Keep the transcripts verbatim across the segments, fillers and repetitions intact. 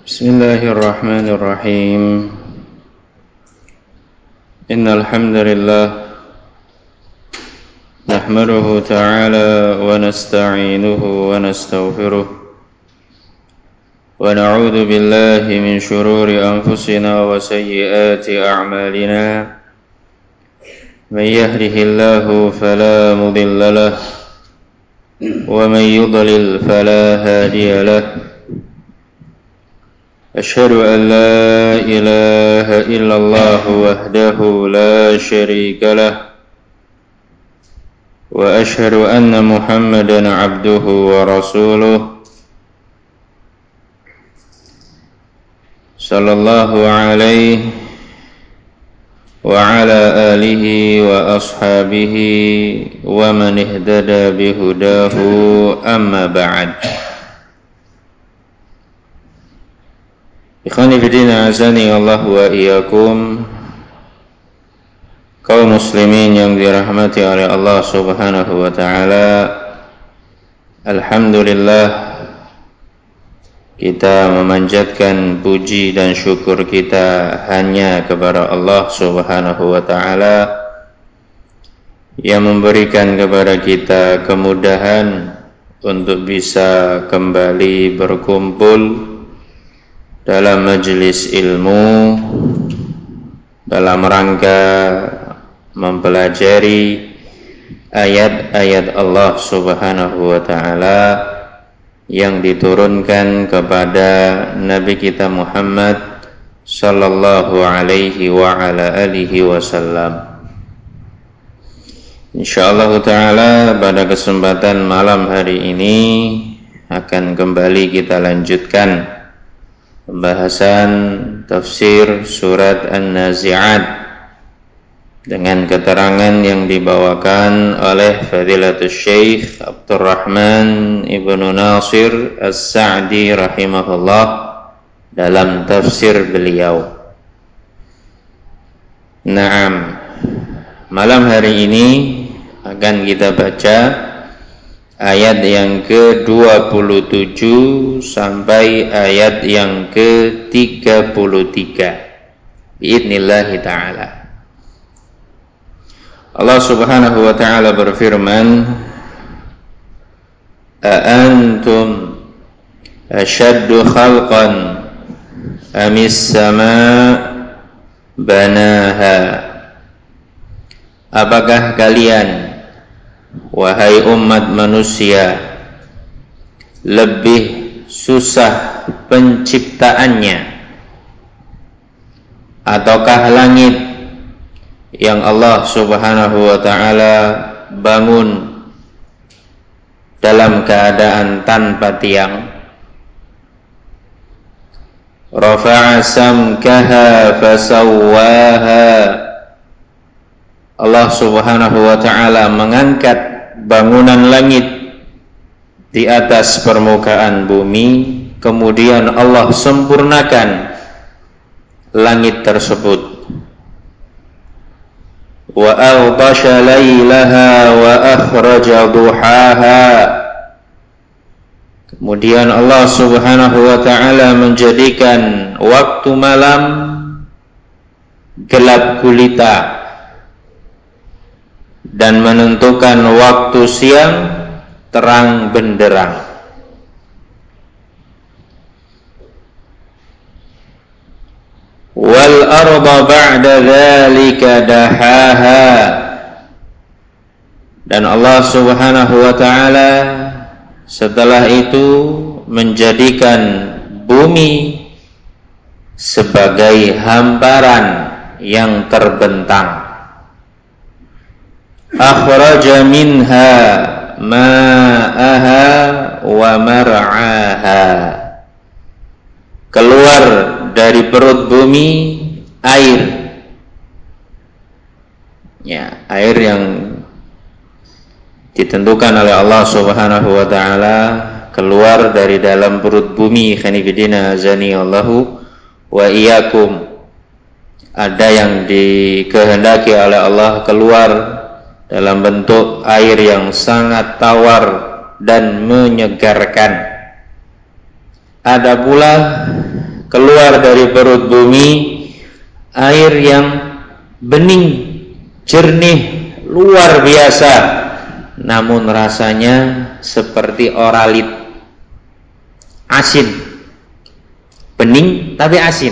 Bismillahirrahmanirrahim. Innal hamdalillah nahmaduhu ta'ala wa nasta'inuhu wa nastaghfiruh wa na'udzu billahi min shururi anfusina wa sayyiati a'malina. Man yahdihillahu fala mudilla lahu wa man yudlil fala hadiya lahu. أشهد أن لا إله إلا الله وحده لا شريك له وأشهد أن محمدا عبده ورسوله صلى الله عليه وعلى آله وأصحابه ومن اهتدى بهداه أما بعد. Ikhwani fillah, azani Allah wa iyyakum, kaum muslimin yang dirahmati oleh Allah Subhanahu wa taala. Alhamdulillah, kita memanjatkan puji dan syukur kita hanya kepada Allah Subhanahu wa taala yang memberikan kepada kita kemudahan untuk bisa kembali berkumpul dalam majelis ilmu dalam rangka mempelajari ayat-ayat Allah Subhanahu wa taala yang diturunkan kepada Nabi kita Muhammad sallallahu alaihi wa ala alihi wasallam. Insyaallah taala pada kesempatan malam hari ini akan kembali kita lanjutkan pembahasan tafsir surat An-Nazi'at dengan keterangan yang dibawakan oleh Fadilatul Syekh Abdurrahman Ibnu Nasir As-Sa'di rahimahullah dalam tafsir beliau. Naam, malam hari ini akan kita baca ayat yang ke dua puluh tujuh sampai ayat yang ke tiga puluh tiga. Biidznillah ta'ala. Allah Subhanahu wa ta'ala berfirman, A antum ashaddu khalqan amis sama' banaha. Apakah kalian, wahai umat manusia, lebih susah penciptaannya ataukah langit yang Allah Subhanahu wa ta'ala bangun dalam keadaan tanpa tiang? Rafa'a samkaha fasawwaha. Allah Subhanahu wa ta'ala mengangkat bangunan langit di atas permukaan bumi, kemudian Allah sempurnakan langit tersebut. Wa aghtasha lailaha wa akhraja duhaha. Kemudian Allah Subhanahu wa ta'ala menjadikan waktu malam gelap gulita dan menentukan waktu siang terang benderang. Wal arda ba'da dzalika dahaha. Dan Allah Subhanahu wa ta'ala setelah itu menjadikan bumi sebagai hamparan yang terbentang. Akhraja minha ma'aha wa mar'aha. Keluar dari perut bumi air, ya, air yang ditentukan oleh Allah Subhanahu wa ta'ala keluar dari dalam perut bumi. Khanifidina azani Allahu wa iyyakum. Ada yang dikehendaki oleh Allah keluar dalam bentuk air yang sangat tawar dan menyegarkan. Ada pula keluar dari perut bumi air yang bening, jernih, luar biasa, namun rasanya seperti oralit, asin, bening tapi asin.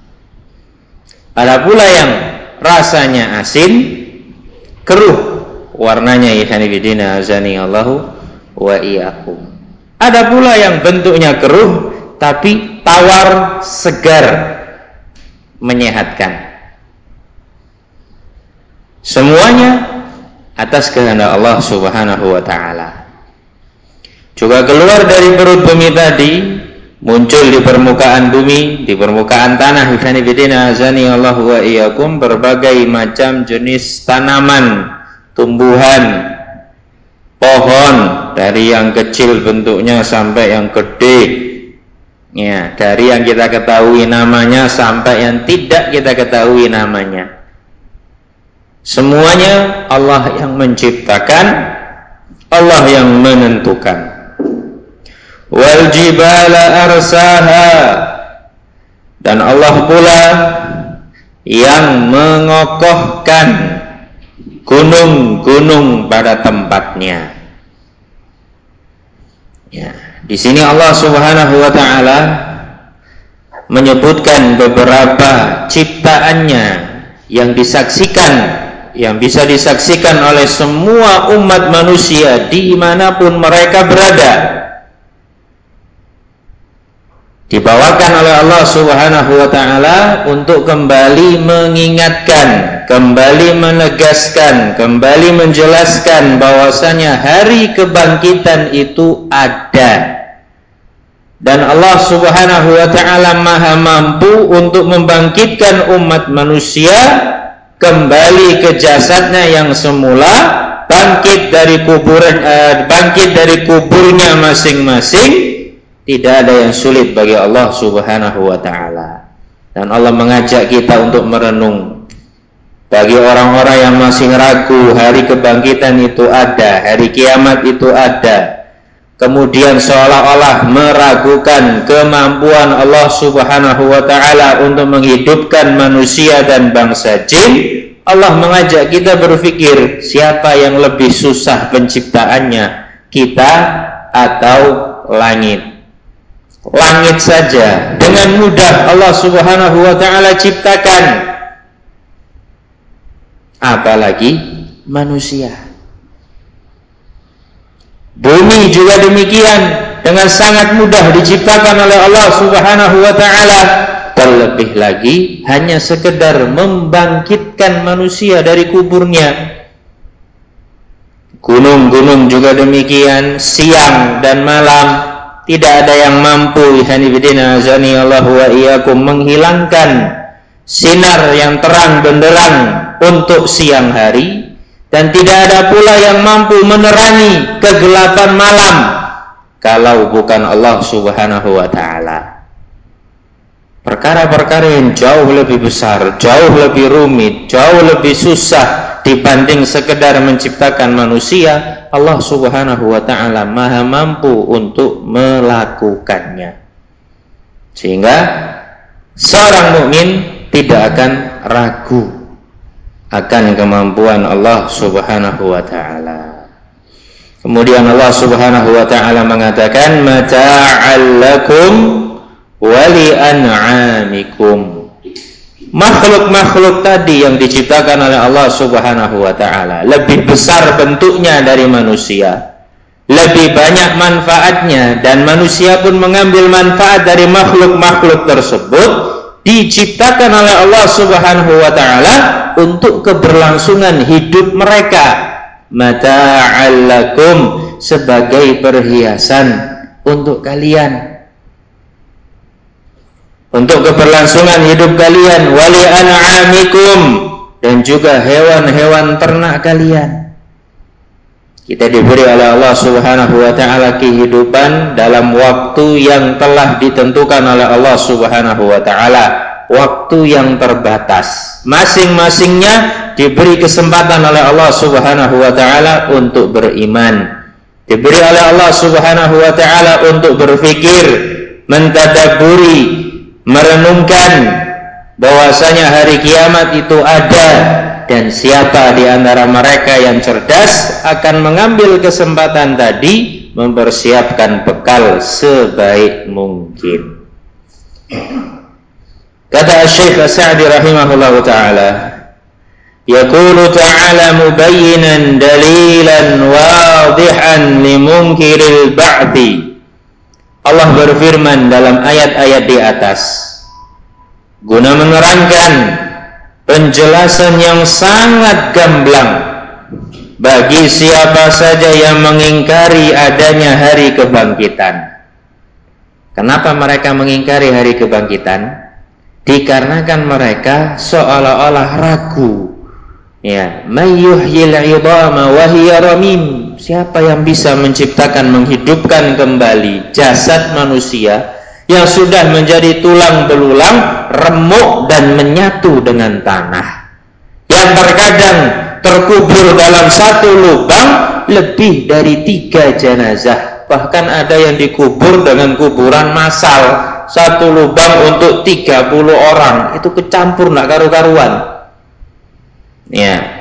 Ada pula yang rasanya asin, keruh warnanya, ikhwan fillah azani Allahu wa iyyakum. Ada pula yang bentuknya keruh tapi tawar, segar, menyehatkan. Semuanya atas kehendak Allah Subhanahu wa taala. Juga keluar dari perut bumi tadi, muncul di permukaan bumi, di permukaan tanah, ikhwan fillah azani Allahu wa iyyakum, berbagai macam jenis tanaman, tumbuhan, pohon, dari yang kecil bentuknya sampai yang gede, ya, dari yang kita ketahui namanya sampai yang tidak kita ketahui namanya. Semuanya Allah yang menciptakan, Allah yang menentukan. Wal jibala arsaha, dan Allah pula yang mengokohkan gunung-gunung pada tempatnya. Ya, di sini Allah Subhanahu wa taala menyebutkan beberapa ciptaannya yang disaksikan, yang bisa disaksikan oleh semua umat manusia dimanapun mereka berada. Dibawakan oleh Allah Subhanahu wa taala untuk kembali mengingatkan, kembali menegaskan, kembali menjelaskan bahwasanya hari kebangkitan itu ada. Dan Allah Subhanahu wa taala Maha mampu untuk membangkitkan umat manusia kembali ke jasadnya yang semula, bangkit dari kuburan, eh, bangkit dari kuburnya masing-masing. Tidak ada yang sulit bagi Allah Subhanahu wa taala. Dan Allah mengajak kita untuk merenung. Bagi orang-orang yang masih ragu hari kebangkitan itu ada, hari kiamat itu ada, kemudian seolah-olah meragukan kemampuan Allah Subhanahu wa taala untuk menghidupkan manusia dan bangsa jin, Allah mengajak kita berpikir, siapa yang lebih susah penciptaannya, kita atau langit? Langit saja dengan mudah Allah Subhanahu wa taala ciptakan, apalagi manusia. Bumi juga demikian, dengan sangat mudah diciptakan oleh Allah Subhanahu wa taala. Terlebih lagi hanya sekedar membangkitkan manusia dari kuburnya. Gunung-gunung juga demikian, siang dan malam. Tidak ada yang mampu, ikhwanifidina azani Allah wa iyyakum, menghilangkan sinar yang terang benderang untuk siang hari, dan tidak ada pula yang mampu menerangi kegelapan malam kalau bukan Allah Subhanahu wa taala. Perkara-perkara yang jauh lebih besar, jauh lebih rumit, jauh lebih susah dibanding sekedar menciptakan manusia, Allah Subhanahu wa taala Maha mampu untuk melakukannya. Sehingga seorang mukmin tidak akan ragu akan kemampuan Allah Subhanahu wa taala. Kemudian Allah Subhanahu wa taala mengatakan, mata'al lakum wa li an'amikum. Makhluk-makhluk tadi yang diciptakan oleh Allah Subhanahu wa taala lebih besar bentuknya dari manusia, lebih banyak manfaatnya, dan manusia pun mengambil manfaat dari makhluk-makhluk tersebut, diciptakan oleh Allah Subhanahu wa taala untuk keberlangsungan hidup mereka. Mata'al lakum, sebagai perhiasan untuk kalian, untuk keberlangsungan hidup kalian, wali an'amikum, dan juga hewan-hewan ternak kalian. Kita diberi oleh Allah Subhanahu wa taala kehidupan dalam waktu yang telah ditentukan oleh Allah Subhanahu wa taala, waktu yang terbatas. Masing-masingnya diberi kesempatan oleh Allah Subhanahu wa taala untuk beriman, diberi oleh Allah Subhanahu wa taala untuk berpikir, mentadabburi, merenungkan bahwasanya hari kiamat itu ada, dan siapa di antara mereka yang cerdas akan mengambil kesempatan tadi mempersiapkan bekal sebaik mungkin. Kata Syekh As-Sa'di rahimahullahu ta'ala, yaqulu ta'ala mubayyinan dalilan wadihan limunkiril ba'thi. Allah berfirman dalam ayat-ayat di atas guna menerangkan penjelasan yang sangat gamblang bagi siapa saja yang mengingkari adanya hari kebangkitan. Kenapa mereka mengingkari hari kebangkitan? Dikarenakan mereka seolah-olah ragu. Ya, may yuhyil 'idhama wa hiya ramim. Siapa yang bisa menciptakan, menghidupkan kembali jasad manusia yang sudah menjadi tulang belulang, remuk dan menyatu dengan tanah, yang terkadang terkubur dalam satu lubang lebih dari tiga jenazah. Bahkan ada yang dikubur dengan kuburan massal, satu lubang untuk tiga puluh orang, itu kecampur nak karu-karuan. Ya.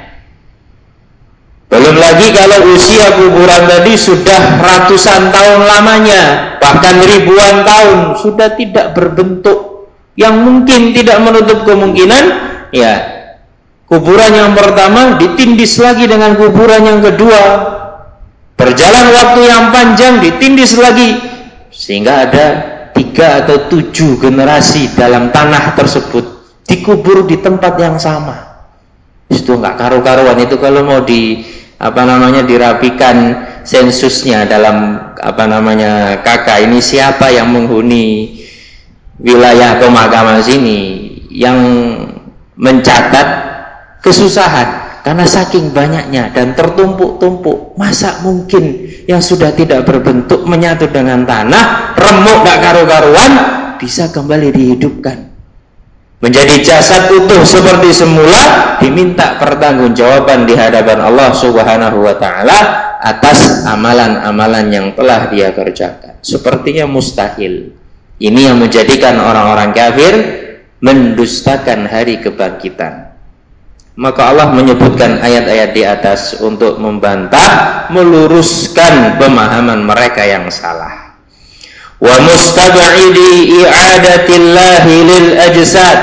Belum lagi kalau usia kuburan tadi sudah ratusan tahun lamanya, bahkan ribuan tahun, sudah tidak berbentuk, yang mungkin tidak menutup kemungkinan ya kuburan yang pertama ditindis lagi dengan kuburan yang kedua, berjalan waktu yang panjang ditindis lagi, sehingga ada tiga atau tujuh generasi dalam tanah tersebut dikubur di tempat yang sama. Itu nggak karu-karuan. Itu kalau mau di apa namanya dirapikan sensusnya dalam apa namanya K K, ini siapa yang menghuni wilayah pemakaman sini, yang mencatat kesusahan karena saking banyaknya dan tertumpuk-tumpuk. Masa mungkin yang sudah tidak berbentuk menyatu dengan tanah, remuk tak karu-karuan, bisa kembali dihidupkan menjadi jasad utuh seperti semula, diminta pertanggungjawaban di hadapan Allah Subhanahu wa taala atas amalan-amalan yang telah dia kerjakan? Sepertinya mustahil. Ini yang menjadikan orang-orang kafir mendustakan hari kebangkitan. Maka Allah menyebutkan ayat-ayat di atas untuk membantah, meluruskan pemahaman mereka yang salah. Wa mustab'idi i'adatillahi lil ajsad.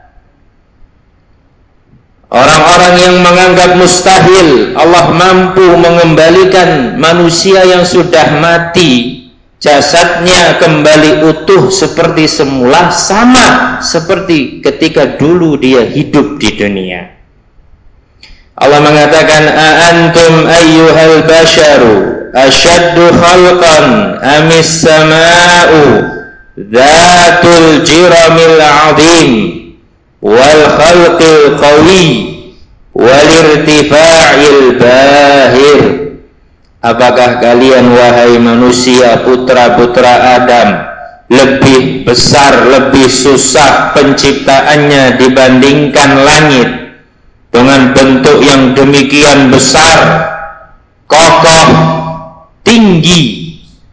Orang-orang yang menganggap mustahil Allah mampu mengembalikan manusia yang sudah mati, jasadnya kembali utuh seperti semula, sama seperti ketika dulu dia hidup di dunia. Allah mengatakan, a antum ayyuhal basharu asyaddu khalqan amis sama'u dhatul jiramil azim wal khalqil qawi wal irtifa'il bahir. Apakah kalian wahai manusia putra-putra Adam lebih besar, lebih susah penciptaannya dibandingkan langit dengan bentuk yang demikian besar, kokoh, tinggi?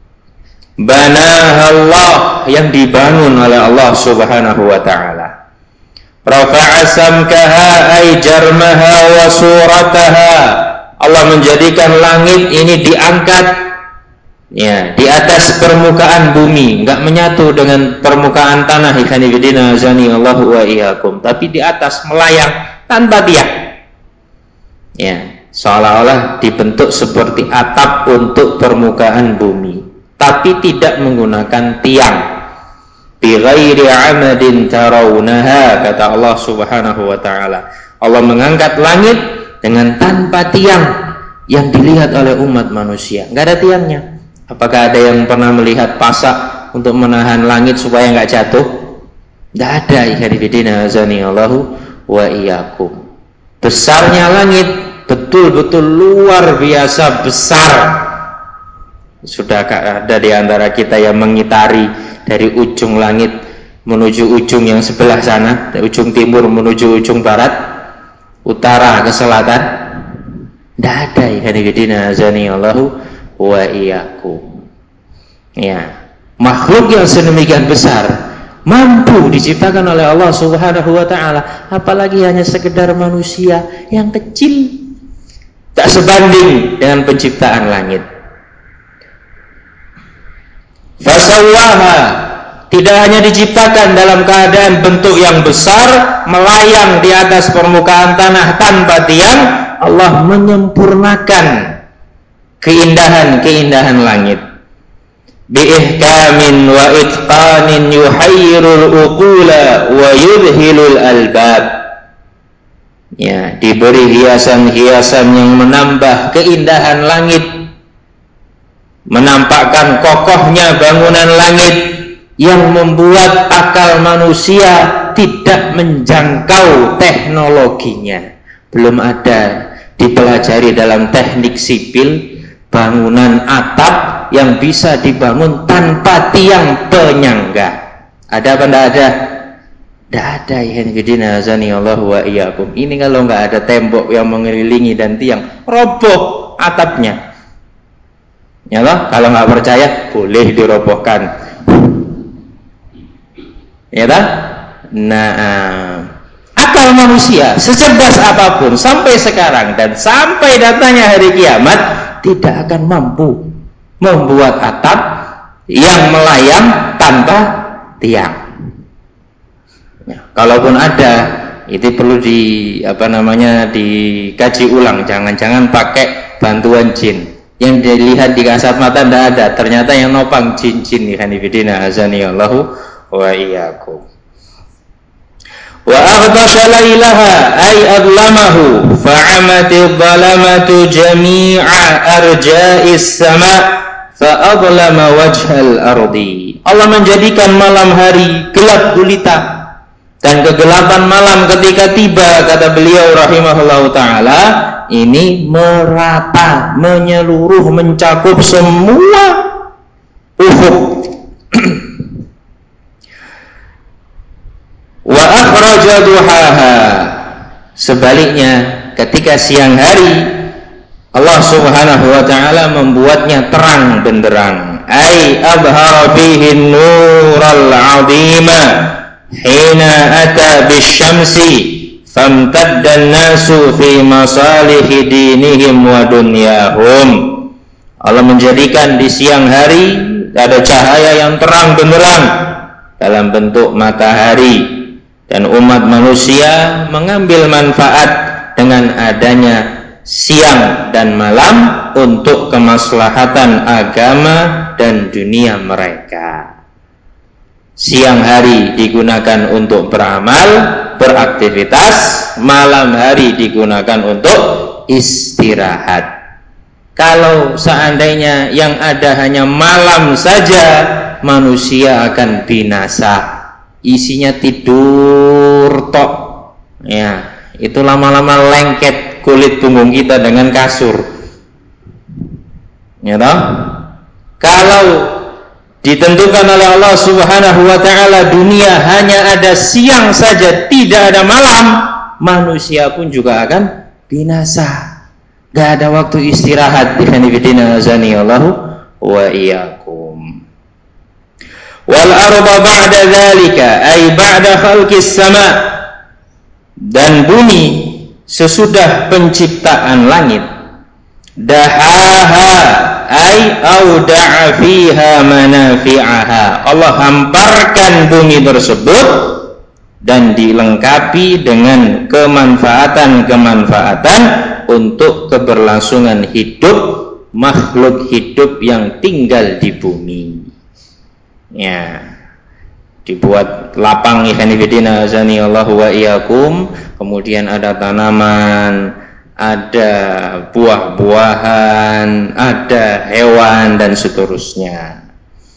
Banahallah, yang dibangun oleh Allah Subhanahu wa taala. Rafa'a samkaha ay jarmaha wa surataha. Allah menjadikan langit ini diangkat ya di atas permukaan bumi, enggak menyatu dengan permukaan tanah, ikhwan fillah azani Allahu wa iyyakum, tapi di atas melayang tanpa tiang. Ya, seolah-olah dibentuk seperti atap untuk permukaan bumi, tapi tidak menggunakan tiang. Bi ghairi 'amadin tarawunaha, kata Allah Subhanahu wa taala. Allah mengangkat langit dengan tanpa tiang yang dilihat oleh umat manusia. Enggak ada tiangnya. Apakah ada yang pernah melihat pasak untuk menahan langit supaya enggak jatuh? Enggak ada. Ikhwanifidina azani Allahu wa iyyakum. Besarnya langit betul-betul luar biasa besar. Sudah ada di antara kita yang mengitari dari ujung langit menuju ujung yang sebelah sana, dari ujung timur menuju ujung barat, utara ke selatan? Tidak ada. Ikhwanifidina azani Allahu wa iyyakum. Ya, makhluk yang sedemikian besar mampu diciptakan oleh Allah Subhanahu wa taala, apalagi hanya sekedar manusia yang kecil, tak sebanding dengan penciptaan langit. Fasawwaha, tidak hanya diciptakan dalam keadaan bentuk yang besar melayang di atas permukaan tanah tanpa tiang, Allah menyempurnakan keindahan-keindahan langit. Biihkamin wa itqanin yuhayyirul uqula wa yudhilul albab. Ya, diberi hiasan-hiasan yang menambah keindahan langit, menampakkan kokohnya bangunan langit yang membuat akal manusia tidak menjangkau teknologinya. Belum ada dipelajari dalam teknik sipil bangunan atap yang bisa dibangun tanpa tiang penyangga. Ada apa enggak ada? Enggak ada. Allah wa iyyakum. Ini kalau enggak ada tembok yang mengelilingi dan tiang, roboh atapnya. Ya loh, kalau enggak percaya boleh dirobohkan. Ya tak? Nah, akal manusia secerdas apapun sampai sekarang dan sampai datanya hari kiamat tidak akan mampu membuat atap yang melayang tanpa tiang. Ya, kalaupun ada, itu perlu di apa namanya dikaji ulang. Jangan-jangan pakai bantuan jin. Yang dilihat di kasat mata tidak ada, ternyata yang nopang jin-jin. Hanifidina azanillahu wa iyyakum. Wa aghtasha lailaha ay adlamahu fa'amati dhalamatu jami'a arja'is sama' fa'adlama wajhal ardi. Allah menjadikan malam hari gelap gulita, dan kegelapan malam ketika tiba, kata beliau rahimahullahu ta'ala, ini merata, menyeluruh, mencakup semua ufuk. Wa akhraja duhaha, sebaliknya ketika siang hari Allah Subhanahu wa taala membuatnya terang benderang. Ai abhara bihi nural 'azima hina ata bisyamsi famtadda an-nasu fi masalihi dinihim wa dunyahum. Allah menjadikan di siang hari ada cahaya yang terang benderang dalam bentuk matahari, dan umat manusia mengambil manfaat dengan adanya siang dan malam untuk kemaslahatan agama dan dunia mereka. Siang hari digunakan untuk beramal, beraktivitas, malam hari digunakan untuk istirahat. Kalau seandainya yang ada hanya malam saja, manusia akan binasa. Isinya tidur tok, ya itu lama-lama lengket kulit punggung kita dengan kasur, ya toh? Kalau ditentukan oleh Allah Subhanahu wa taala dunia hanya ada siang saja, tidak ada malam, manusia pun juga akan binasa. Gak ada waktu istirahat. Ikhwanifidina azanillahu wa iyyakum. Wal arda ba'da dzalika ay ba'da khalqis sama, dan bumi sesudah penciptaan langit, dahaha ay auda'a fiha manafi'aha, Allah hamparkan bumi tersebut dan dilengkapi dengan kemanfaatan-kemanfaatan untuk keberlangsungan hidup makhluk hidup yang tinggal di bumi. Ya, dibuat lapang, ikhwanifidina azanillahu wa iyyakum, kemudian ada tanaman, ada buah-buahan, ada hewan dan seterusnya.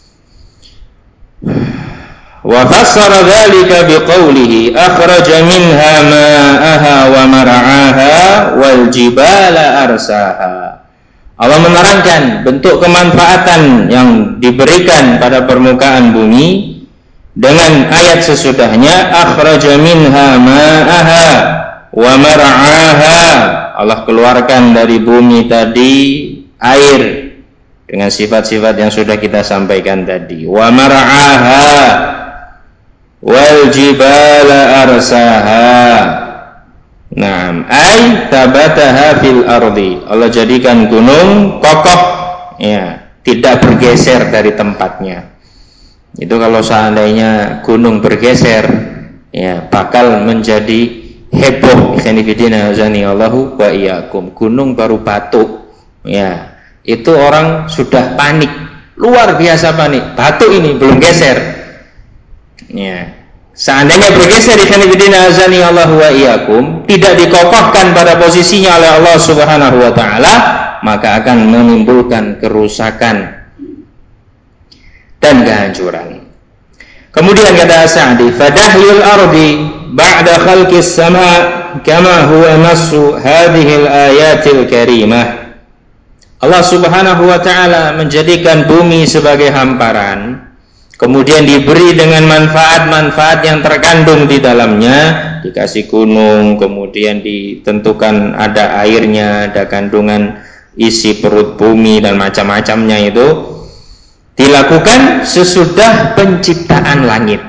Wa fassara dzalika biqaulihi akhraja minha ma'aha wa mar'aha wal jibala arsaha. Allah menerangkan bentuk kemanfaatan yang diberikan pada permukaan bumi dengan ayat sesudahnya, akhraja minha ma'aha wa mar'aha. Allah keluarkan dari bumi tadi air dengan sifat-sifat yang sudah kita sampaikan tadi. Wa mar'aha, wal jibala arsaha. Naam, ay tabataha fil ardi. Allah jadikan gunung kokoh, ya, tidak bergeser dari tempatnya. Itu kalau seandainya gunung bergeser, ya, bakal menjadi heboh. Ikhwanifidina azani Allahu wa iyyakum. Gunung baru batu, ya, itu orang sudah panik, luar biasa panik. Batu ini belum geser, ya. Seandainya bergeser ikhwanifidina azani Allahu wa iyyakum, tidak dikokohkan pada posisinya oleh Allah Subhanahu wa taala, maka akan menimbulkan kerusakan dan kehancuran. Kemudian kata Sa'di, fadahyul ardi ba'da khalqis sama' kama huwa nassu hadhihi al-ayatil karimah. Allah Subhanahu wa taala menjadikan bumi sebagai hamparan, kemudian diberi dengan manfaat-manfaat yang terkandung di dalamnya, dikasih gunung, kemudian ditentukan ada airnya, ada kandungan isi perut bumi dan macam-macamnya, itu dilakukan sesudah penciptaan langit.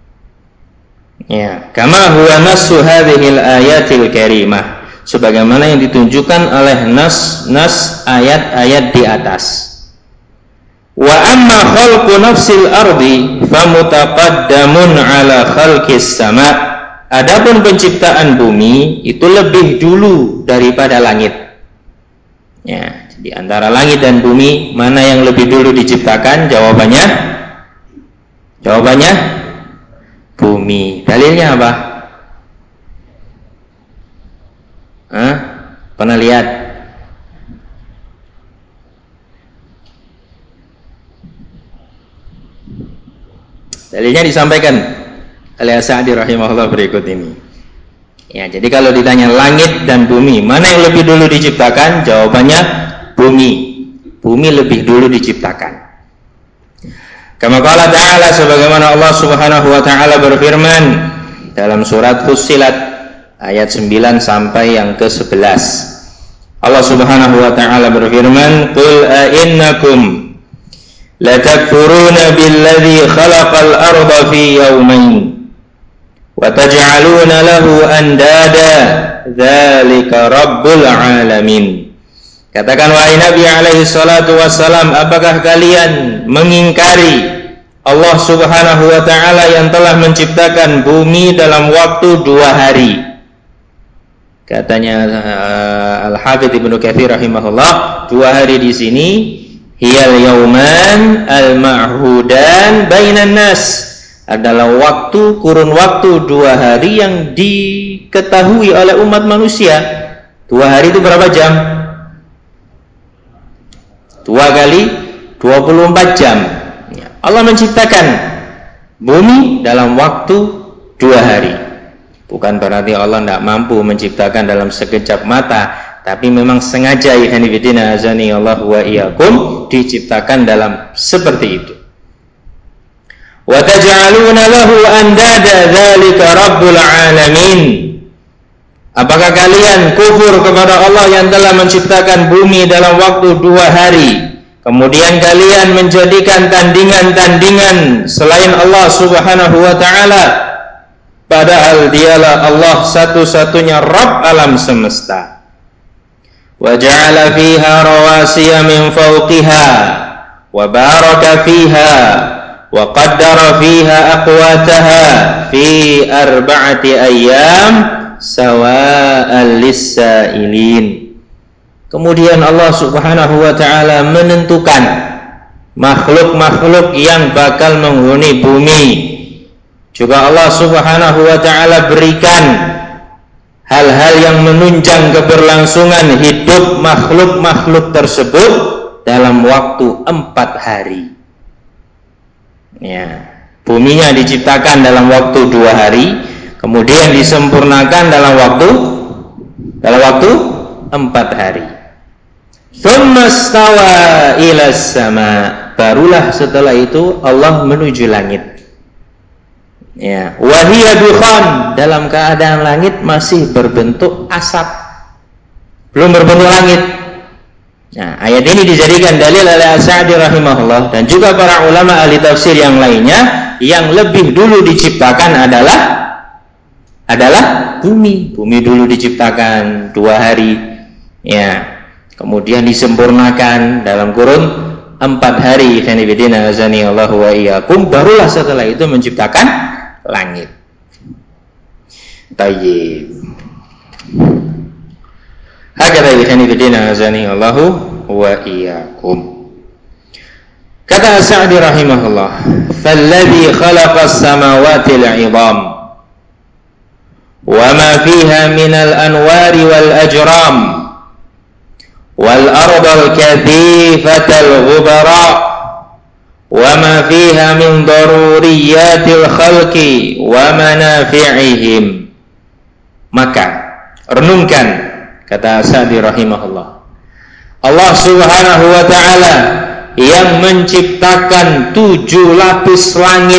Ya, kama huwa nassu hadhil ayatil karimah, sebagaimana yang ditunjukkan oleh nas-nas ayat-ayat di atas. Wa amma khalqu nafsil ardi famutaqaddamun ala khalqis sama'. Adapun penciptaan bumi itu lebih dulu daripada langit. Ya, di antara langit dan bumi mana yang lebih dulu diciptakan? Jawabannya Jawabannya bumi. Dalilnya apa? Hah? Pernah lihat? Dalilnya disampaikan oleh Sa'di rahimahullah berikut ini. Ya, jadi kalau ditanya langit dan bumi, mana yang lebih dulu diciptakan? Jawabannya bumi. Bumi lebih dulu diciptakan. Kama qala ta'ala, sebagaimana Allah Subhanahu wa taala berfirman dalam surat Fussilat ayat sembilan sampai yang ke sebelas. Allah Subhanahu wa taala berfirman, "Qul a innakum latakfuruna billadzi khalaqal arda fi yawmain wa taj'aluna lahu andada dzalika rabbul alamin." Katakan wahai Nabi alaihi salatu wassalam, apakah kalian mengingkari Allah Subhanahu wa taala yang telah menciptakan bumi dalam waktu dua hari? Katanya uh, Al-Hafidz Ibnu Katsir rahimahullah, dua hari di sini hiyal yauman al-ma'hudan bainan nas, adalah waktu, kurun waktu dua hari yang diketahui oleh umat manusia. Dua hari itu berapa jam? Dua kali dua puluh empat jam. Allah menciptakan bumi dalam waktu dua hari. Bukan berarti Allah tidak mampu menciptakan dalam sekejap mata, tapi memang sengaja ikhwanifidina azani Allah wa iyyakum diciptakan dalam seperti itu. Wa taj'aluna lahu andada dzalika rabbul alamin. Apakah kalian kufur kepada Allah yang telah menciptakan bumi dalam waktu dua hari, kemudian kalian menjadikan tandingan-tandingan selain Allah Subhanahu wa taala, padahal dialah Allah satu-satunya Rabb alam semesta. Wa ja'ala fiha rawasiya min fawqiha wa baraka fiha wa qaddara fiha aqwataha fi arba'ati ayyam sawa'al lis-sa'ilin. Kemudian Allah Subhanahu wa taala menentukan makhluk-makhluk yang bakal menghuni bumi. Juga Allah Subhanahu wa taala berikan hal-hal yang menunjang keberlangsungan hidup makhluk-makhluk tersebut dalam waktu empat hari. Ya, buminya diciptakan dalam waktu dua hari, kemudian disempurnakan dalam waktu dalam waktu empat hari. Tsumma stawa ila sama, barulah setelah itu Allah menuju langit. Ya, wahiya dukhan, dalam keadaan langit masih berbentuk asap, belum berbentuk langit. Nah, ayat ini dijadikan dalil oleh As-Sa'di rahimahullah dan juga para ulama ahli tafsir yang lainnya yang lebih dulu diciptakan adalah adalah bumi. Bumi dulu diciptakan dua hari, ya. Kemudian disempurnakan dalam kurun empat hari. Khanifidina azani Allahu wa iyyakum. Barulah setelah itu menciptakan langit. Tayyib. Hakadha khanifidina azani Allahu wa iyyakum. Kata Sa'di rahimahullah, "Falladhi khalaqa as-samawati al-'idham wa ma fiha min al-anwari wal ajram wal ardal kathifatal ghubara wa ma fiha min daruriyatil khalqi wa manafi'ihim." Maka renungkan, kata Sa'di rahimahullah, Allah subhanahu wa ta'ala yang menciptakan tujuh lapis langit,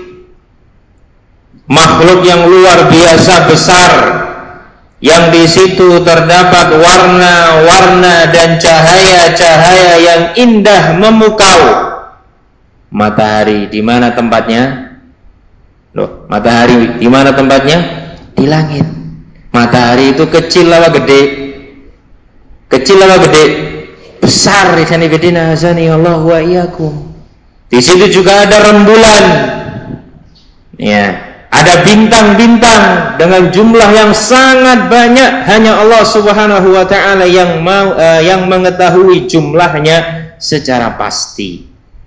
makhluk yang luar biasa besar, yang di situ terdapat warna-warna dan cahaya-cahaya yang indah memukau. Matahari di mana tempatnya? Loh, matahari di mana tempatnya? Di langit. Matahari itu kecil apa gede? Kecil apa gede? Besar. Ikhwan fillah azani Allah wa iyyakum. Di situ juga ada rembulan. Ya, ada bintang-bintang dengan jumlah yang sangat banyak. Hanya Allah Subhanahu wa taala yang mau uh, yang mengetahui jumlahnya secara pasti.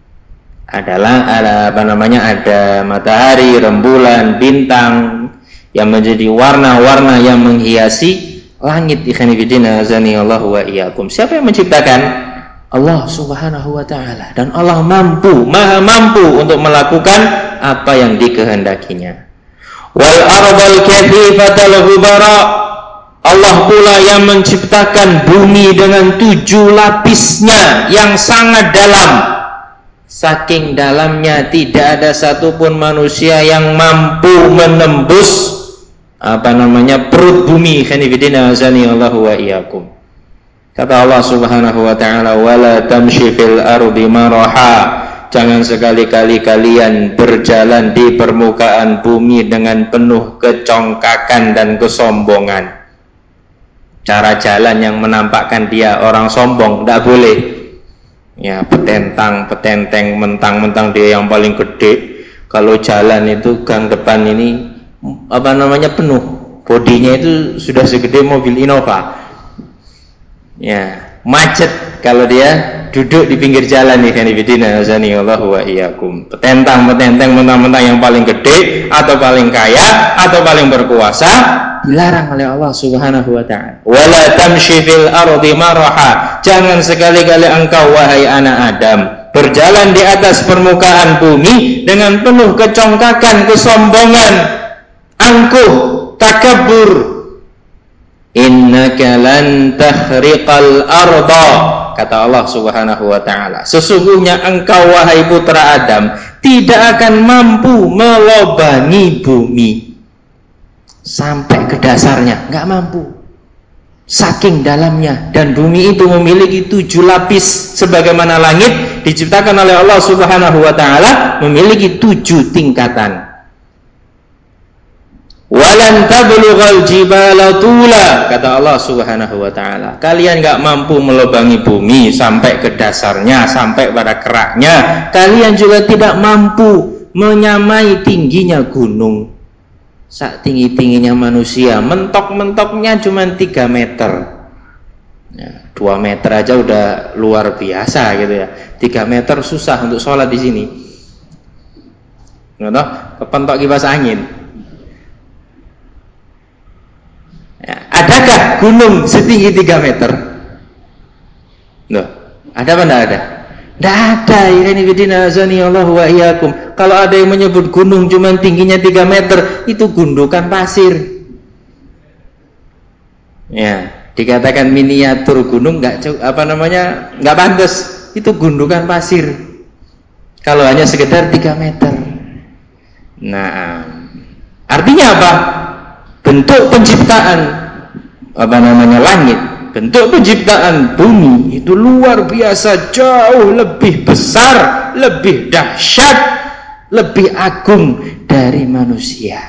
Adalah ada apa namanya? Ada matahari, rembulan, bintang yang menjadi warna-warna yang menghiasi langit. Ikhwan fillah azani Allah wa iyyakum. Siapa yang menciptakan? Allah Subhanahu wa taala. Dan Allah mampu, maha mampu untuk melakukan apa yang dikehendakinya. Wal ardal kathifatal ghubara. Allah pula yang menciptakan bumi dengan tujuh lapisnya yang sangat dalam. Saking dalamnya tidak ada satupun manusia yang mampu menembus apa namanya perut bumi. Khanifidina azani Allahu wa iyyakum. Kata Allah Subhanahu wa taala, wala tamshi fil ardi maraha. Jangan sekali-kali kalian berjalan di permukaan bumi dengan penuh kecongkakan dan kesombongan. Cara jalan yang menampakkan dia orang sombong, tidak boleh. Ya, petentang, petenteng, mentang-mentang dia yang paling gede. Kalau jalan itu gang depan ini apa namanya penuh, bodinya itu sudah segede mobil Innova. Ya, macet kalau dia duduk di pinggir jalan. Nih kan ibidina azani Allah wa iyyakum. Petentang, petenteng, mentang-mentang yang paling gede atau paling kaya atau paling berkuasa dilarang oleh Allah Subhanahu wa taala. Wala tamshi fil ardi maraha. Jangan sekali-kali engkau wahai anak Adam berjalan di atas permukaan bumi dengan penuh kecongkakan, kesombongan, angkuh, takabur. Innaka lan takhriqal arda, kata Allah Subhanahu wa taala, sesungguhnya engkau wahai putra Adam tidak akan mampu melobangi bumi sampai ke dasarnya, enggak mampu. Saking dalamnya, dan bumi itu memiliki tujuh lapis sebagaimana langit diciptakan oleh Allah Subhanahu wa taala memiliki tujuh tingkatan. Walan tablughal jibala tula, kata Allah Subhanahu wa taala, kalian enggak mampu melobangi bumi sampai ke dasarnya, sampai pada keraknya. Kalian juga tidak mampu menyamai tingginya gunung. Sak tinggi-tingginya manusia, mentok-mentoknya cuma tiga meter. Ya, dua meter aja udah luar biasa gitu ya. tiga meter susah untuk sholat di sini. Ngono, kepentok kipas angin. Ya, adakah gunung setinggi tiga meter? Loh, ada apa enggak ada? Enggak ada. Ini bidina azani Allah wa iyyakum. Kalau ada yang menyebut gunung cuma tingginya tiga meter, itu gundukan pasir. Ya, dikatakan miniatur gunung enggak apa namanya? Enggak pantas. Itu gundukan pasir. Kalau hanya sekedar tiga meter. Nah, artinya apa? Bentuk penciptaan apa namanya langit, bentuk penciptaan bumi itu luar biasa, jauh lebih besar, lebih dahsyat lebih agung dari manusia.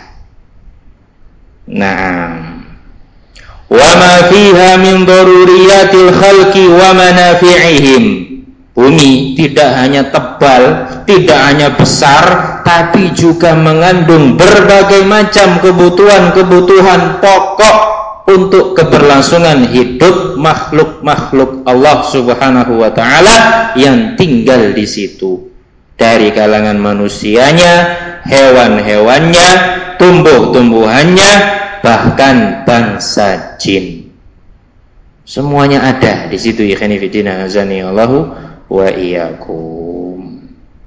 Naam. Wa ma fiha min daruriyatil khalqi wa manafi'ihim. Bumi tidak hanya tebal, tidak hanya besar, tapi juga mengandung berbagai macam kebutuhan-kebutuhan pokok untuk keberlangsungan hidup makhluk-makhluk Allah Subhanahu wa taala yang tinggal di situ. Dari kalangan manusianya, hewan-hewannya, tumbuh-tumbuhannya, bahkan bangsa jin. Semuanya ada di situ. Ikhwani fillah, azani Allahu wa iyyakum.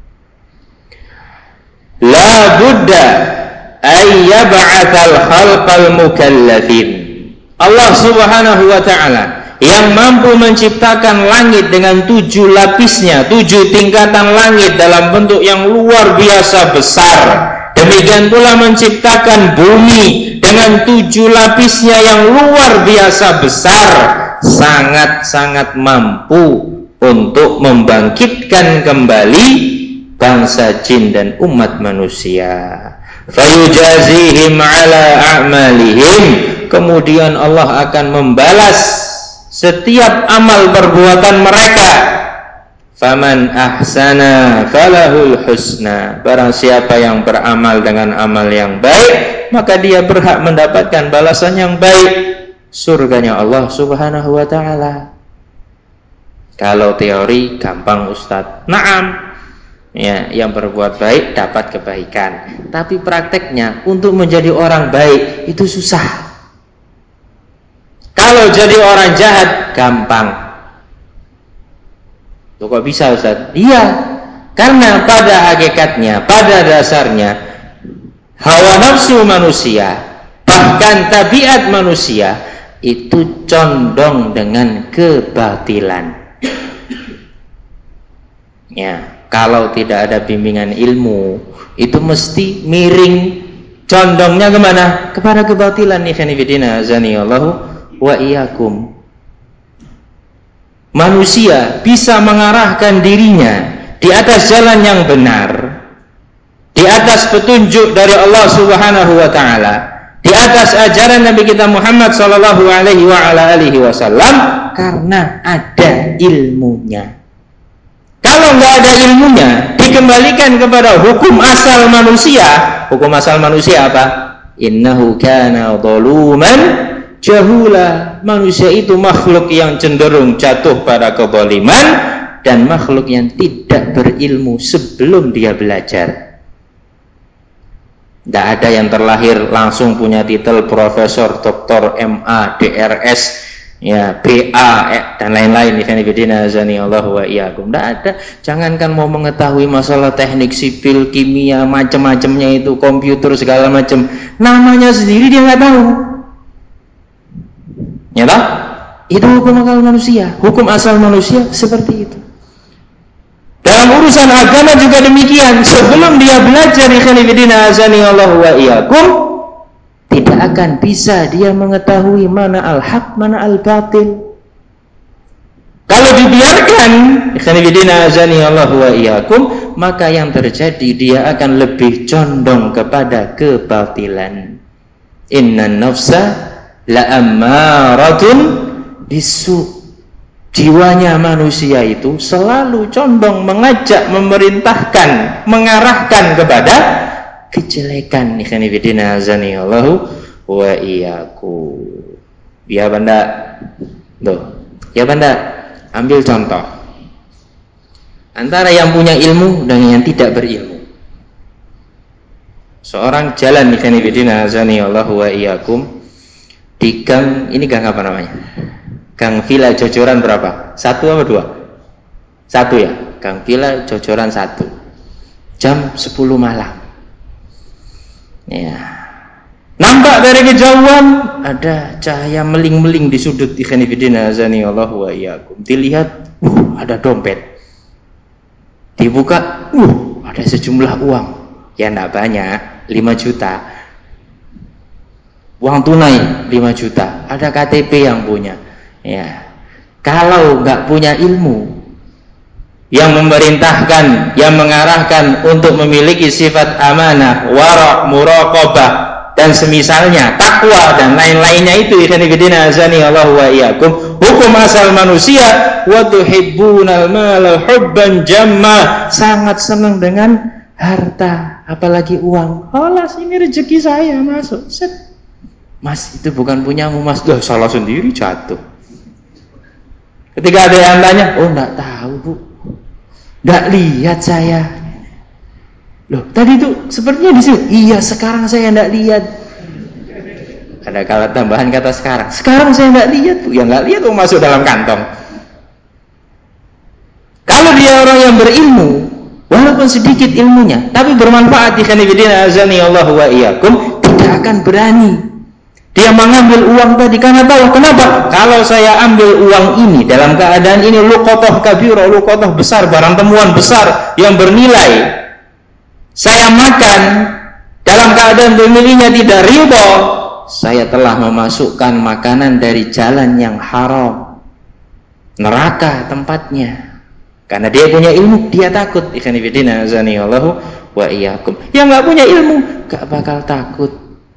La budda ay yab'atsal khalqal mukallafin. Allah Subhanahu wa taala yang mampu menciptakan langit dengan tujuh lapisnya, tujuh tingkatan langit dalam bentuk yang luar biasa besar. Demikian pula menciptakan bumi dengan tujuh lapisnya yang luar biasa besar, sangat-sangat mampu untuk membangkitkan kembali bangsa jin dan umat manusia. Fayujazihim ala a'malihim, kemudian Allah akan membalas setiap amal perbuatan mereka. Faman ahsana falahul husna, barang siapa yang beramal dengan amal yang baik, maka dia berhak mendapatkan balasan yang baik, surganya Allah Subhanahu wa taala. Kalau teori gampang Ustadz, naam, ya, yang berbuat baik dapat kebaikan. Tapi prakteknya untuk menjadi orang baik itu susah. Kalau jadi orang jahat gampang. Loh, kok bisa Ustaz? Iya, karena pada hakikatnya, pada dasarnya hawa nafsu manusia, bahkan tabiat manusia itu condong dengan kebatilan. Ya, kalau tidak ada bimbingan ilmu, itu mesti miring, condongnya kemana? Kepada kebatilan. Ikhwani fillah, azani Allahu wa iyyakum. Manusia bisa mengarahkan dirinya di atas jalan yang benar, di atas petunjuk dari Allah Subhanahu wa taala, di atas ajaran Nabi kita Muhammad sallallahu alaihi wa ala alihi wasallam, karena ada ilmunya. Kalau nggak ada ilmunya, dikembalikan kepada hukum asal manusia. Hukum asal manusia apa? Innahu kana zaluman jahula. Manusia itu makhluk yang cenderung jatuh pada kezaliman dan makhluk yang tidak berilmu sebelum dia belajar. Tidak ada yang terlahir langsung punya titel profesor, doktor, M A, D R S, ya, B A, eh, dan lain-lain. Allah wa iyyakum. Tidak ada. Jangankan mau mengetahui masalah teknik sipil, kimia, macam-macamnya itu, komputer segala macam, namanya sendiri dia nggak tahu. Ya tak? Itu hukum asal manusia. Hukum asal manusia seperti itu. Dalam urusan agama juga demikian. Sebelum dia belajar ikhwanifidina azani Allah wa iyyakum, tidak akan bisa dia mengetahui mana al-haq, mana al-batil. Kalau dibiarkan ikhwanifidina azani Allah wa iyyakum, maka yang terjadi dia akan lebih condong kepada kebatilan. Innan nafsa la'ammaratun bisu. Jiwanya manusia itu selalu condong mengajak, memerintahkan, mengarahkan kepada kejelekan. Ikhwan fillah azani Allahu wa iyyakum. Ya banda, tuh, ya banda, ambil contoh antara yang punya ilmu dan yang tidak berilmu. Seorang jalan, ikhwan fillah azani Allahu wa iyyakum, di gang, ini gang apa namanya? Gang Villa Jojoran berapa? Satu apa dua? Satu ya? Gang Villa Jojoran satu. Jam sepuluh malam. Ya. Nampak dari kejauhan ada cahaya meling-meling di sudut ikhwan fillah azani Allah wa iyyakum. Dilihat, uh, ada dompet. Dibuka, uh, ada sejumlah uang. Ya enggak banyak, lima juta. Uang tunai lima juta. Ada K T P yang punya. Ya, kalau nggak punya ilmu, yang memerintahkan, yang mengarahkan untuk memiliki sifat amanah, wara', muraqabah dan semisalnya, takwa dan lain-lainnya itu. Ikhwan fillah azani Allah wa iyyakum. Hukum asal manusia, wa tuhibbunal mala hubban jamma, sangat senang dengan harta, apalagi uang. Alas, ini rezeki saya masuk. Set. Mas, itu bukan punyamu, Mas. Dah salah sendiri, jatuh. Ketika ada yang tanya, oh enggak tahu, Bu. Enggak lihat saya. Loh, tadi itu sepertinya di sini. Iya, sekarang saya enggak lihat. Ada kata tambahan kata sekarang. Sekarang saya enggak lihat, Bu. Ya enggak lihat, oh masuk dalam kantong. Kalau dia orang yang berilmu, walaupun sedikit ilmunya, tapi bermanfaat, ikhwan fillah azani Allah wa iyyakum, tidak akan berani dia mengambil uang tadi karena tahu kenapa? Kalau saya ambil uang ini dalam keadaan ini luqatah kabira, luqatah besar, barang temuan besar yang bernilai, saya makan dalam keadaan pemiliknya tidak ridha, saya telah memasukkan makanan dari jalan yang haram, neraka tempatnya. Karena dia punya ilmu, dia takut. Ikhwan fillah azani Allah wa iyyakum. Yang enggak punya ilmu enggak bakal takut.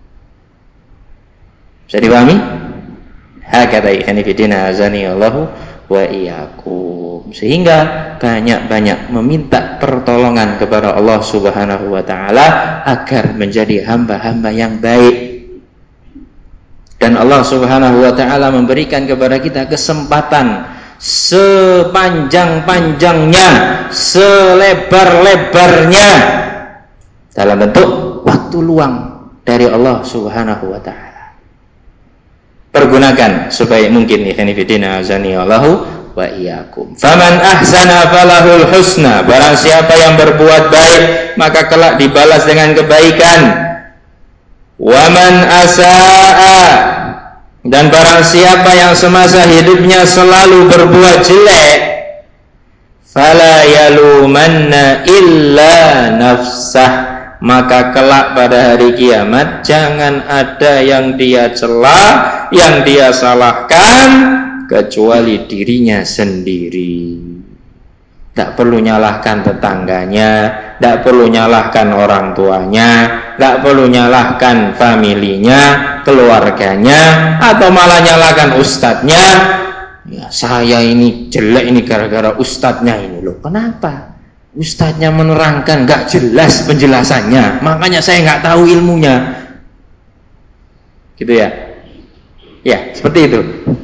Bisa dipahami? Hakata ikhwan fillah azani Allah wa iyyakum. Sehingga banyak-banyak meminta pertolongan kepada Allah Subhanahu wa taala agar menjadi hamba-hamba yang baik. Dan Allah Subhanahu wa taala memberikan kepada kita kesempatan sepanjang-panjangnya, selebar-lebarnya dalam bentuk waktu luang dari Allah Subhanahu wa taala. Pergunakan sebaik mungkin, ikhwan fillah azani Allahu wa iyyakum. Faman ahsana falahul husna, barang siapa yang berbuat baik maka kelak dibalas dengan kebaikan. Waman asaa, dan barang siapa yang semasa hidupnya selalu berbuat jelek, fala yalumanna illa nafsah, maka kelak pada hari kiamat jangan ada yang dia cela, yang dia salahkan kecuali dirinya sendiri. Tak perlu nyalahkan tetangganya, tak perlu nyalahkan orang tuanya, tak perlu nyalahkan familinya, keluarganya, atau malah nyalahkan ustadznya. Ya, saya ini jelek ini gara-gara ustadznya ini loh. Kenapa? Ustadznya menerangkan gak jelas penjelasannya, makanya saya gak tahu ilmunya. Gitu ya? Ya, seperti itu.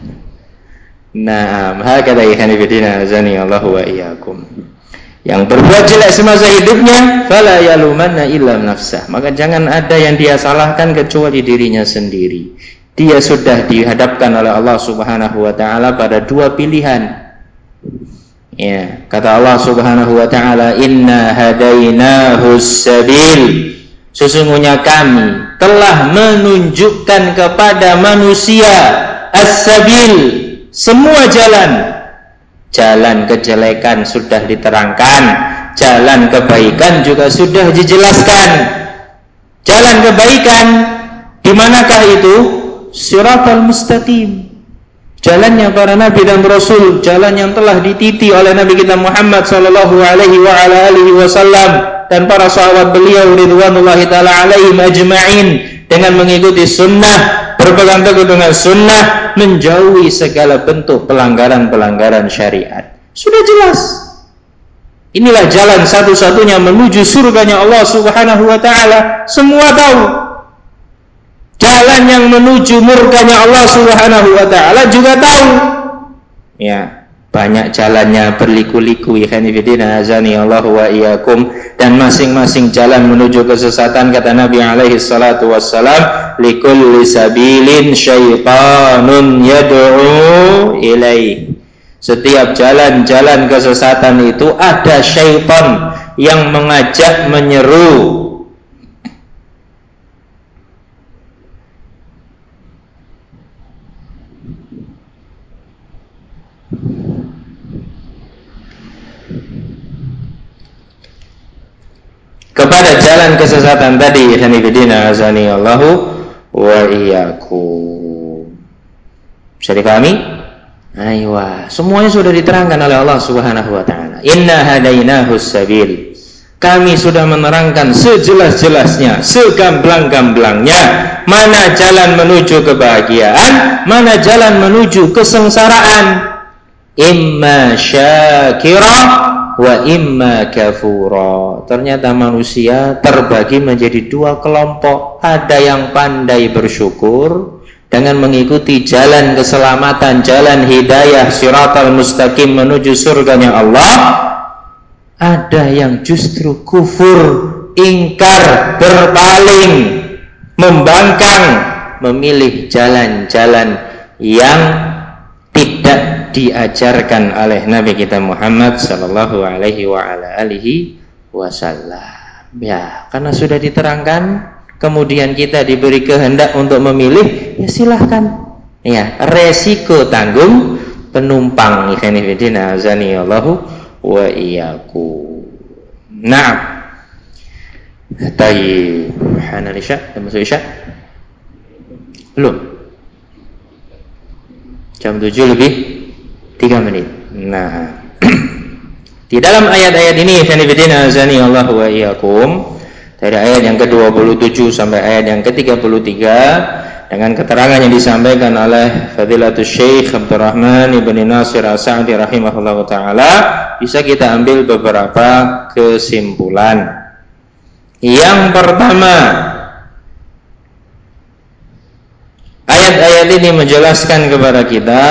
Nah, hakadha ikhwan fillah azani Allah wa iyyakum. Yang berbuat jelek semasa hidupnya, fala yalumanna illa nafsah, maka jangan ada yang dia salahkan kecuali dirinya sendiri. Dia sudah dihadapkan oleh Allah Subhanahu wa taala pada dua pilihan. Ya, kata Allah Subhanahu wa taala, inna hadainahus sabil, sesungguhnya kami telah menunjukkan kepada manusia as-sabil, semua jalan. Jalan kejelekan sudah diterangkan, jalan kebaikan juga sudah dijelaskan. Jalan kebaikan di manakah itu? Siratal mustaqim, jalannya para nabi dan rasul, jalan yang telah dititi oleh Nabi kita Muhammad sallallahu alaihi wa ala alihi wasallam dan para sahabat beliau ridwanullahi taala alaihim ajma'in, dengan mengikuti sunnah, berpegang teguh dengan sunnah, menjauhi segala bentuk pelanggaran-pelanggaran syariat. Sudah jelas. Inilah jalan satu-satunya menuju surganya Allah Subhanahu wa taala. Semua tahu. Jalan yang menuju murkanya Allah Subhanahu wa taala juga tahu. Ya, banyak jalannya berliku-liku, ikhwan fillah azani Allah wa iyyakum, dan masing-masing jalan menuju kesesatan, kata Nabi alaihi salatu wassalam, likulli sabilin syaitanun yad'u ilaih. Setiap jalan-jalan kesesatan itu ada syaitan yang mengajak, menyeru. Kepada jalan kesesatan tadi, ikhwan fillah azani Allahu wa iyyakum. Bisa dipahami? Aywa, semuanya sudah diterangkan oleh Allah Subhanahu wa taala. Inna hadainahus sabil. Kami sudah menerangkan sejelas-jelasnya, segamblang-gamblangnya mana jalan menuju kebahagiaan, mana jalan menuju kesengsaraan. Imma syakira wa imma kafura. Ternyata manusia terbagi menjadi dua kelompok. Ada yang pandai bersyukur dengan mengikuti jalan keselamatan, jalan hidayah, siratal mustaqim menuju surganya Allah. Ada yang justru kufur, ingkar, berpaling, membangkang, memilih jalan-jalan yang tidak diajarkan oleh Nabi kita Muhammad sallallahu alaihi wa ala alihi wasallam. Ya, karena sudah diterangkan, kemudian kita diberi kehendak untuk memilih, ya silahkan. Ya, resiko tanggung penumpang. Ikhwani fillah, azani Allahu wa iyyakum. Naam. Tayyib. Hana isya, masuk isya? Belum. Jam tujuh lebih tiga menit. Nah. Di dalam ayat-ayat ini ikhwani fillah, azani Allahu wa iyyakum, dari ayat yang ke dua puluh tujuh sampai ayat yang ke tiga puluh tiga, dengan keterangan yang disampaikan oleh Fadilatul Syekh Abdurrahman Ibn Nasir As-Sa'di rahimahullah ta'ala, bisa kita ambil beberapa kesimpulan. Yang pertama, ayat-ayat ini menjelaskan kepada kita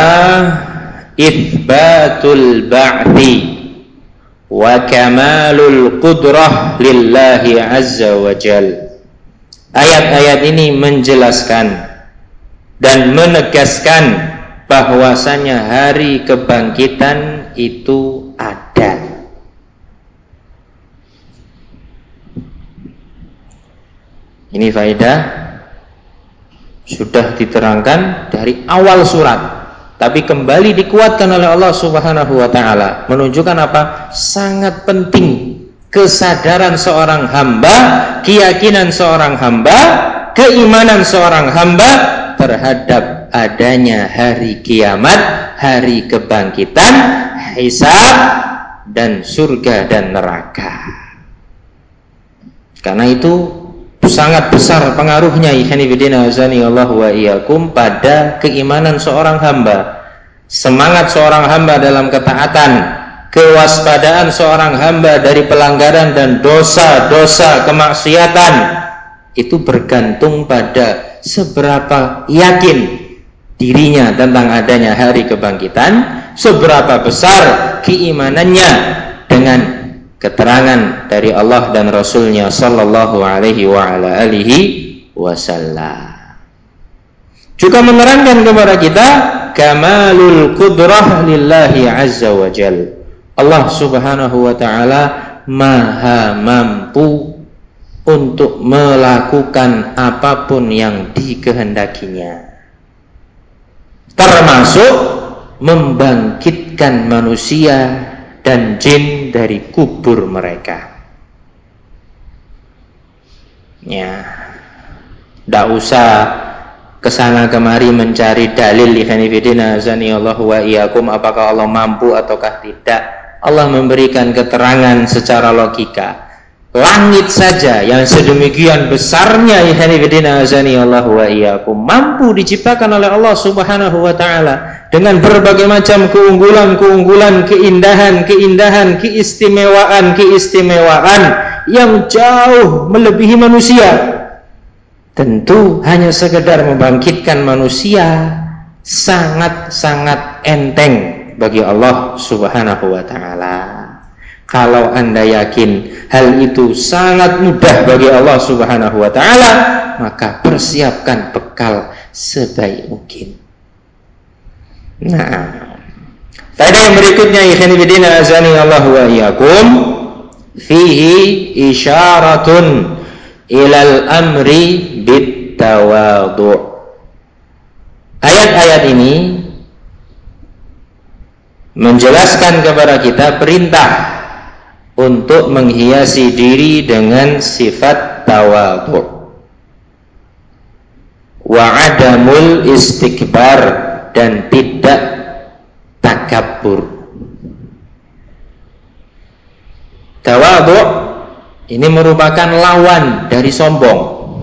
itsbatul ba'thi wa kamalul qudrah lillahi azza wa jal. Ayat-ayat ini menjelaskan dan menegaskan bahwasanya hari kebangkitan itu ada. Ini faedah sudah diterangkan dari awal surat, tapi kembali dikuatkan oleh Allah Subhanahu wa taala, menunjukkan apa? Sangat penting kesadaran seorang hamba, keyakinan seorang hamba, keimanan seorang hamba terhadap adanya hari kiamat, hari kebangkitan, hisab, dan surga dan neraka. Karena itu sangat besar pengaruhnya ikhwani fillah azani Allah wa iyyakum pada keimanan seorang hamba, semangat seorang hamba dalam ketaatan, kewaspadaan seorang hamba dari pelanggaran dan dosa-dosa kemaksiatan. Itu bergantung pada seberapa yakin dirinya tentang adanya hari kebangkitan, seberapa besar keimanannya dengan keterangan dari Allah dan Rasulnya sallallahu alaihi wa ala alihi wasallam. Juga menerangkan kepada kita kamalul qudrah lillahi azza wa jal. Allah subhanahu wa ta'ala maha mampu untuk melakukan apapun yang dikehendakinya, termasuk membangkitkan manusia dan jin dari kubur mereka. Ya, tidak usah kesana kemari mencari dalil ikhwani fillah azani Allah wa iyyakum, apakah Allah mampu ataukah tidak. Allah memberikan keterangan secara logika. Langit saja yang sedemikian besarnya ikhwani fillah azani Allah wa iyyakum mampu diciptakan oleh Allah Subhanahu wa taala dengan berbagai macam keunggulan-keunggulan, keindahan-keindahan, keistimewaan-keistimewaan yang jauh melebihi manusia. Tentu hanya sekedar membangkitkan manusia sangat-sangat enteng bagi Allah Subhanahu wa taala. Kalau Anda yakin hal itu sangat mudah bagi Allah Subhanahu wa taala, maka persiapkan bekal sebaik mungkin. Nah, faedah yang berikutnya ikhwan fillah azani Allah wa iyyakum, fihi isyaratun ilal amri bit tawadhu. Ayat-ayat ini menjelaskan kepada kita perintah untuk menghiasi diri dengan sifat tawadhu wa adamul istikbar, dan tidak takabur. Tawadhu ini merupakan lawan dari sombong.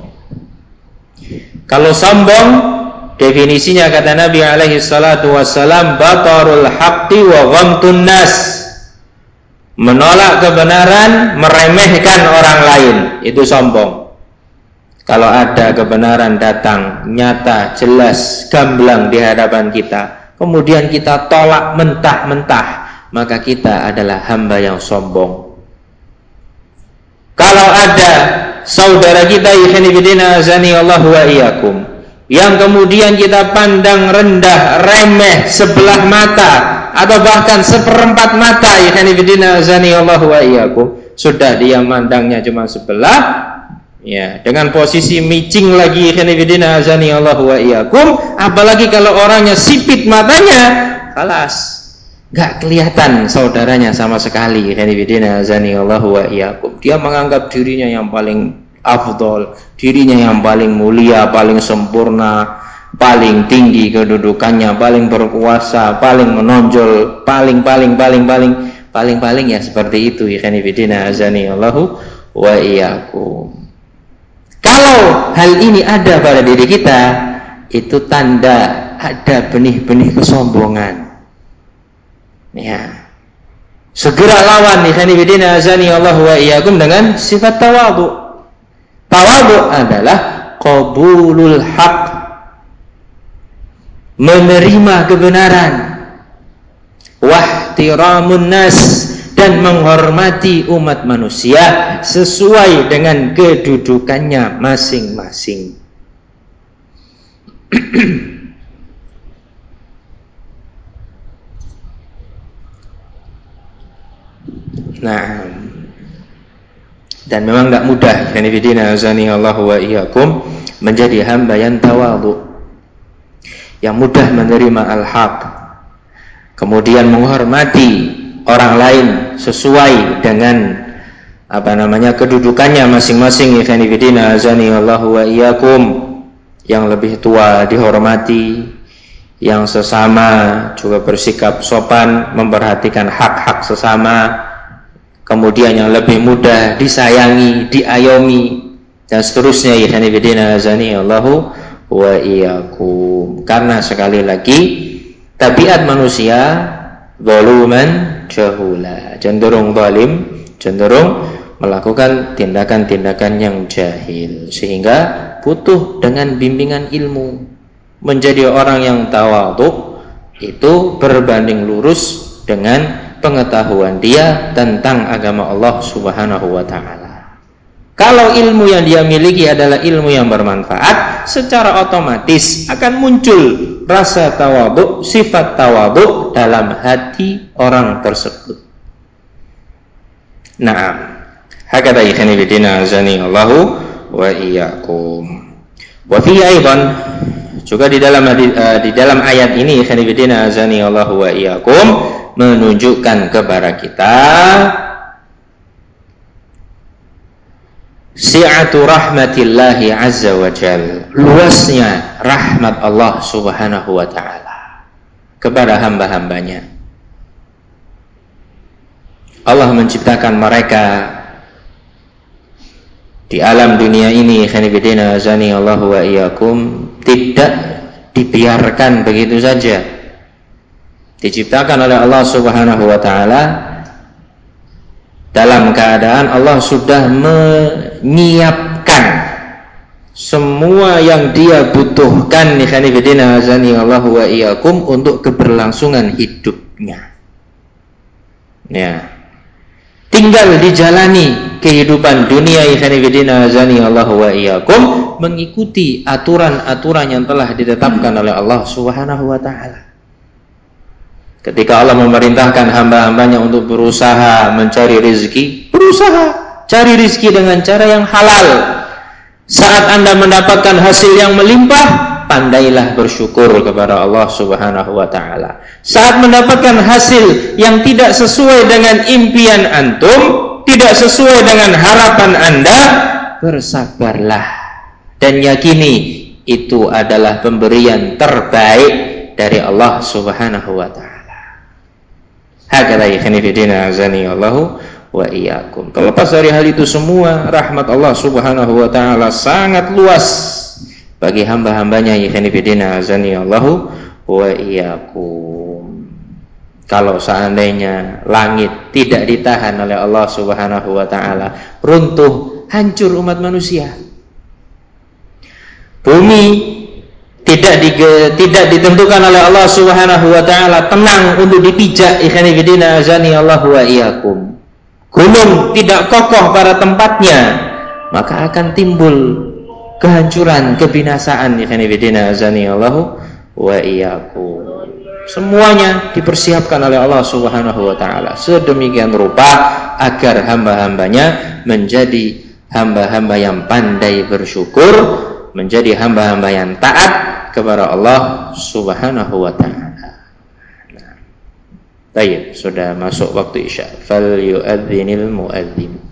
Kalau sombong, definisinya kata Nabi alaihi salatu wassalam, batarul haqqi wa ghamtun nas. Menolak kebenaran, meremehkan orang lain, itu sombong. Kalau ada kebenaran datang, nyata, jelas, gamblang di hadapan kita, kemudian kita tolak mentah-mentah, maka kita adalah hamba yang sombong. Kalau ada saudara kita ikhwanifidina azani Allah wa iyyakum yang kemudian kita pandang rendah, remeh, sebelah mata atau bahkan seperempat mata, ikhwanifidina azani Allah wa iyyakum, sudah dia mandangnya cuma sebelah, ya, dengan posisi micing lagi, ikhwanifidina azani Allah wa iyyakum, apalagi kalau orangnya sipit matanya, khalas, gak kelihatan saudaranya sama sekali, ikhwanifidina azani Allah wa iyyakum. Dia menganggap dirinya yang paling afdol, dirinya yang paling mulia, paling sempurna, paling tinggi kedudukannya, paling berkuasa, paling menonjol, paling paling paling paling paling paling ya seperti itu, ikhwanifidina azani Allah wa iyyakum. Kalau hal ini ada pada diri kita, itu tanda ada benih-benih kesombongan. Ya, segera lawan ikhwanifidina azani Allah wa iyyakum dengan sifat tawadhu. Tawadhu adalah qabulul haq, menerima kebenaran, wahtiramun nas, dan menghormati umat manusia sesuai dengan kedudukannya masing-masing. Nah, dan memang tidak mudah, ikhwanifidina azani Allah wa iyyakum, menjadi hamba yang tawadhu, yang mudah menerima al-haq, kemudian menghormati orang lain sesuai dengan apa namanya kedudukannya masing-masing, ikhwanifidina azani Allah wa iyyakum. Yang lebih tua dihormati, yang sesama juga bersikap sopan, memperhatikan hak-hak sesama, kemudian yang lebih mudah disayangi, diayomi, dan seterusnya, ikhwanifidina azani Allahu wa iyyakum. Karena sekali lagi tabiat manusia zaluman jahula, cenderung zalim, cenderung melakukan tindakan-tindakan yang jahil, sehingga butuh dengan bimbingan ilmu. Menjadi orang yang tawadhu itu berbanding lurus dengan pengetahuan dia tentang agama Allah Subhanahu wa ta'ala. Kalau ilmu yang dia miliki adalah ilmu yang bermanfaat, secara otomatis akan muncul rasa tawadhu, sifat tawadhu dalam hati orang tersebut. Naam, hakadha ikhwanifidina azani Allahu wa iyyakum. Wa fi aidan, juga di dalam uh, di dalam ayat ini, ikhwanifidina azani Allahu wa iyyakum, menunjukkan kepada kita si'atu rahmatillahi azza wa jal, luasnya rahmat Allah subhanahu wa ta'ala kepada hamba-hambanya. Allah menciptakan mereka di alam dunia ini, khanifidina azani Allahu wa iyyakum, tidak dibiarkan begitu saja. Diciptakan oleh Allah Subhanahu wa ta'ala dalam keadaan Allah sudah menyiapkan semua yang dia butuhkan, khanifidina azani Allahu wa iyyakum, untuk keberlangsungan hidupnya. Ya, tinggal dijalani kehidupan dunia, khanifidina azani Allahu wa iyyakum, mengikuti aturan-aturan yang telah ditetapkan oleh Allah Subhanahu wa ta'ala. Ketika Allah memerintahkan hamba-hambanya untuk berusaha mencari rezeki, berusaha cari rezeki dengan cara yang halal. Saat Anda mendapatkan hasil yang melimpah, pandailah bersyukur kepada Allah Subhanahu wa ta'ala. Saat mendapatkan hasil yang tidak sesuai dengan impian antum, tidak sesuai dengan harapan Anda, bersabarlah dan yakini itu adalah pemberian terbaik dari Allah Subhanahu wa ta'ala. Hakadha khanifidina azani Allahu wa iyyakum. Terlepas dari hal itu semua, rahmat Allah Subhanahu wa taala sangat luas bagi hamba-hambanya ikhwan fillah azani Allahu wa iyyakum. Kalau seandainya langit tidak ditahan oleh Allah Subhanahu wa taala, runtuh, hancur umat manusia. Bumi tidak di, tidak ditentukan oleh Allah Subhanahu wa taala tenang untuk dipijak ikhwan fillah azani Allahu wa iyyakum. Gunung tidak kokoh pada tempatnya, maka akan timbul kehancuran, kebinasaan ikhwan fillah azani Allahu wa iyyakum. Semuanya dipersiapkan oleh Allah Subhanahu wa taala sedemikian rupa agar hamba-hambanya menjadi hamba-hamba yang pandai bersyukur, menjadi hamba-hamba yang taat kepada Allah Subhanahu wa taala. Nah, baik, sudah masuk waktu Isya. Fal yu'adzinil mu'adzin.